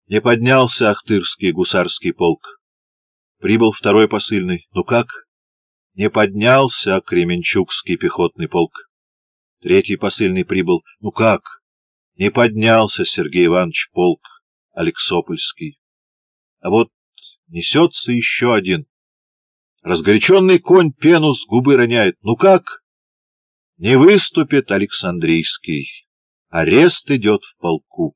Не поднялся Ахтырский гусарский полк. Прибыл второй посыльный. Ну как? Не поднялся Кременчугский пехотный полк. Третий посыльный прибыл. Ну как? Не поднялся Сергей Иванович полк Алексопольский. А вот несется еще один. Разгоряченный конь пену с губы роняет. Ну как? Не выступит Александрийский. Арест идет в полку.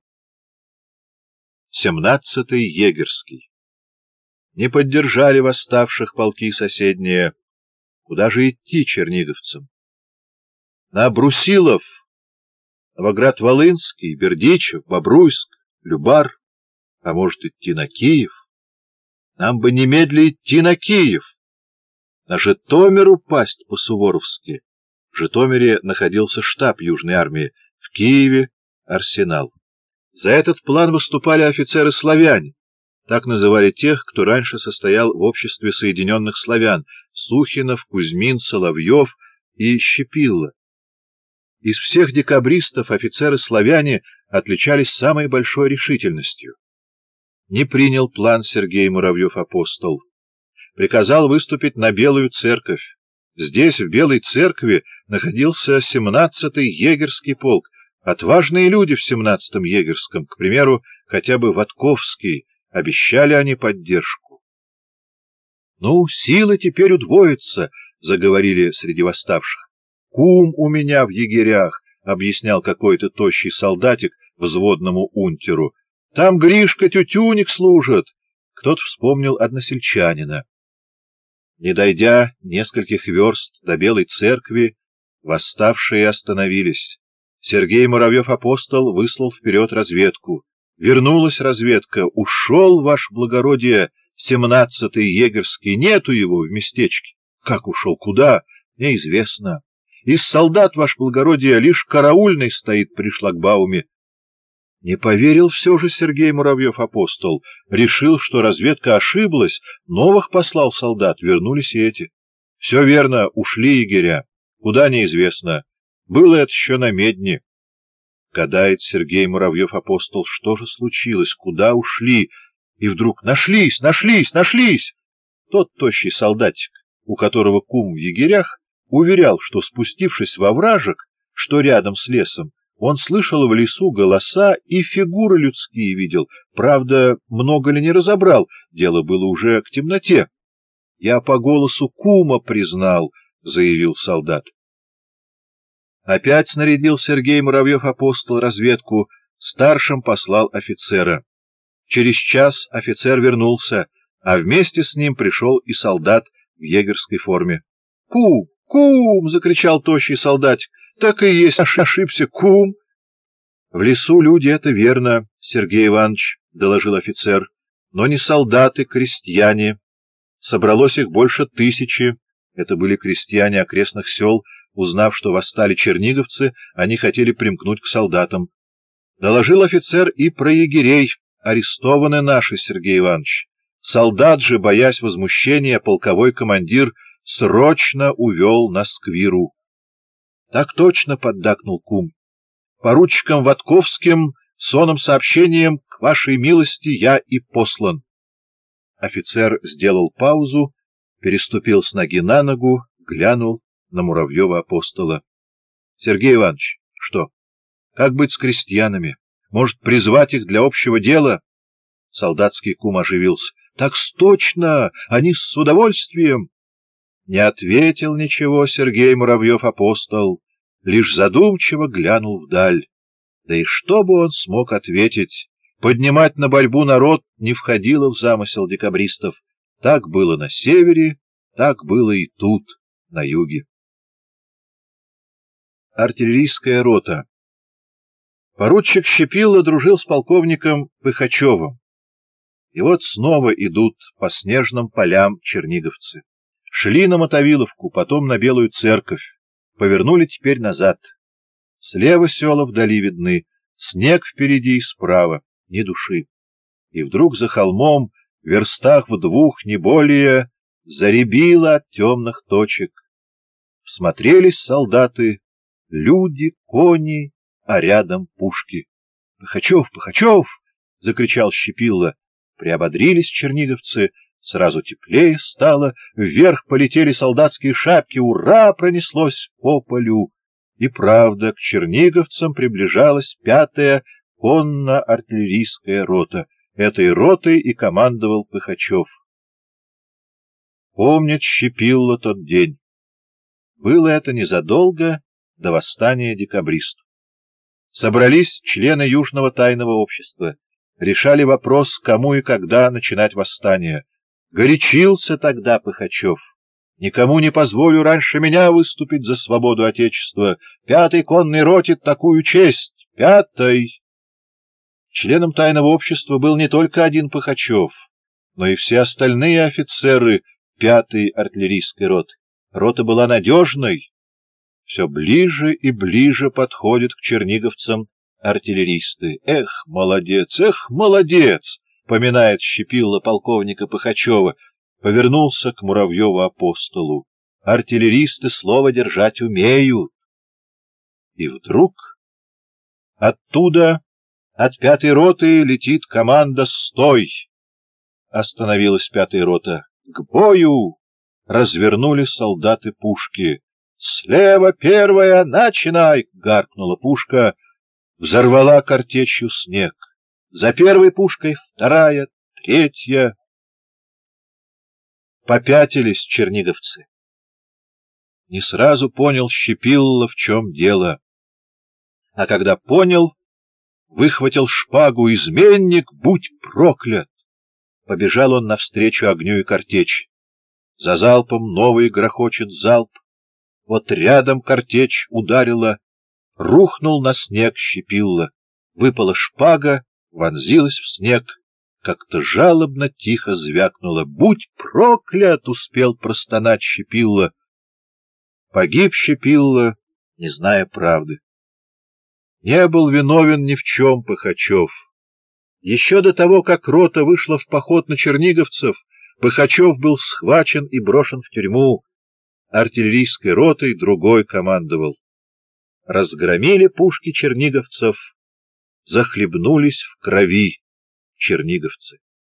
17-й егерский. Не поддержали восставших полки соседние. Куда же идти черниговцам? На Брусилов, Новоград-Волынский, Бердичев, Бобруйск, Любар, а может идти на Киев? Нам бы немедля идти на Киев, на Житомир упасть по-суворовски. В Житомире находился штаб Южной армии, в Киеве — арсенал. За этот план выступали офицеры-славяне, так называли тех, кто раньше состоял в обществе Соединенных Славян — Сухинов, Кузьмин, Соловьев и Щепилла. Из всех декабристов офицеры-славяне отличались самой большой решительностью. Не принял план Сергей Муравьев-апостол. Приказал выступить на Белую церковь. Здесь, в Белой церкви, находился 17-й егерский полк. Отважные люди в 17-м егерском, к примеру, хотя бы Ватковский, обещали они поддержку. — Ну, силы теперь удвоятся, — заговорили среди восставших. — Кум у меня в егерях, — объяснял какой-то тощий солдатик взводному унтеру. — Там Гришка Тютюник служит. Кто-то вспомнил односельчанина. Не дойдя нескольких верст до Белой церкви, восставшие остановились. Сергей Муравьев-апостол выслал вперед разведку. Вернулась разведка. Ушел, ваше благородие, 17-й егерский. Нету его в местечке. Как ушел? Куда? Неизвестно. Из солдат, ваше благородие, лишь караульный стоит при шлагбауме. Не поверил все же Сергей Муравьев-апостол. Решил, что разведка ошиблась. Новых послал солдат. Вернулись и эти. Все верно, ушли егеря. Куда неизвестно. Было это еще на Медне. Гадает Сергей Муравьев-апостол, что же случилось, куда ушли, и вдруг нашлись. Тот тощий солдатик, у которого кум в егерях, уверял, что, спустившись во вражек, что рядом с лесом, он слышал в лесу голоса и фигуры людские видел. Правда, много ли не разобрал, дело было уже к темноте. — Я по голосу кума признал, — заявил солдат. Опять снарядил Сергей Муравьев-апостол разведку, старшим послал офицера. Через час офицер вернулся, а вместе с ним пришел и солдат в егерской форме. — Кум! Кум! — закричал тощий солдатик. — Так и есть, ошибся, кум! — В лесу люди, это верно, Сергей Иванович, — доложил офицер, — но не солдаты, крестьяне. Собралось их больше 1000, это были крестьяне окрестных сел. Узнав, что восстали черниговцы, они хотели примкнуть к солдатам. Доложил офицер и про егерей. Арестованы наши, Сергей Иванович. Солдат же, боясь возмущения, полковой командир срочно увел на сквиру. — Так точно, — поддакнул кум. — Поручиком Ватковским сонным сообщением к вашей милости я и послан. Офицер сделал паузу, переступил с ноги на ногу, глянул на Муравьева-апостола. — Сергей Иванович, что? Как быть с крестьянами? Может, призвать их для общего дела? Солдатский кум оживился. — Так точно! Они с удовольствием! Не ответил ничего Сергей Муравьев-апостол, лишь задумчиво глянул вдаль. Да и что бы он смог ответить? Поднимать на борьбу народ не входило в замысел декабристов. Так было на севере, так было и тут, на юге. Артиллерийская рота. Поручик Щепилла дружил с полковником Пыхачевым. И вот снова идут по снежным полям черниговцы. Шли на Мотовиловку, потом на Белую церковь. Повернули теперь назад. Слева села вдали видны, снег впереди и справа, ни души. И вдруг за холмом, в верстах в 2, не более, заребило от темных точек. Всмотрелись солдаты, люди, кони, а рядом пушки. — Пыхачев! Пыхачев! закричал Щепилла. Приободрились черниговцы, сразу теплее стало, вверх полетели солдатские шапки, ура пронеслось по полю. И правда, к черниговцам приближалась 5-я конно-артиллерийская рота. Этой ротой и командовал Пыхачев. Помнит Щепилла тот день. Было это незадолго до восстания декабристов. Собрались члены Южного тайного общества, решали вопрос, кому и когда начинать восстание. Горячился тогда Пыхачев. Никому не позволю раньше меня выступить за свободу Отечества. 5-й конной роте такую честь. 5-й. Членом тайного общества был не только один Пыхачев, но и все остальные офицеры 5-й артиллерийской роты. Рота была надежной. Все ближе и ближе подходят к черниговцам артиллеристы. Эх, молодец, поминает Щепилла полковника Пыхачева, повернулся к Муравьеву-апостолу. Артиллеристы слово держать умеют. И вдруг оттуда, от 5-й роты, летит команда «Стой!». Остановилась 5-я рота. К бою! Развернули солдаты пушки. «Слева 1-я, начинай!» — гаркнула пушка, взорвала картечью снег. За 1-й пушкой 2-я, 3-я. Попятились черниговцы. Не сразу понял Щепилла, в чем дело. А когда понял, выхватил шпагу. «Изменник, будь проклят!» Побежал он навстречу огню и картечи. За залпом новый грохочет залп. Вот рядом картечь ударила, рухнул на снег Щепилла. Выпала шпага, вонзилась в снег, как-то жалобно тихо звякнула. «Будь проклят!» — успел простонать Щепилла. Погиб Щепилла, не зная правды. Не был виновен ни в чем Пыхачев. Еще до того, как рота вышла в поход на черниговцев, Пыхачев был схвачен и брошен в тюрьму. Артиллерийской ротой другой командовал. Разгромили пушки черниговцев, захлебнулись в крови черниговцы.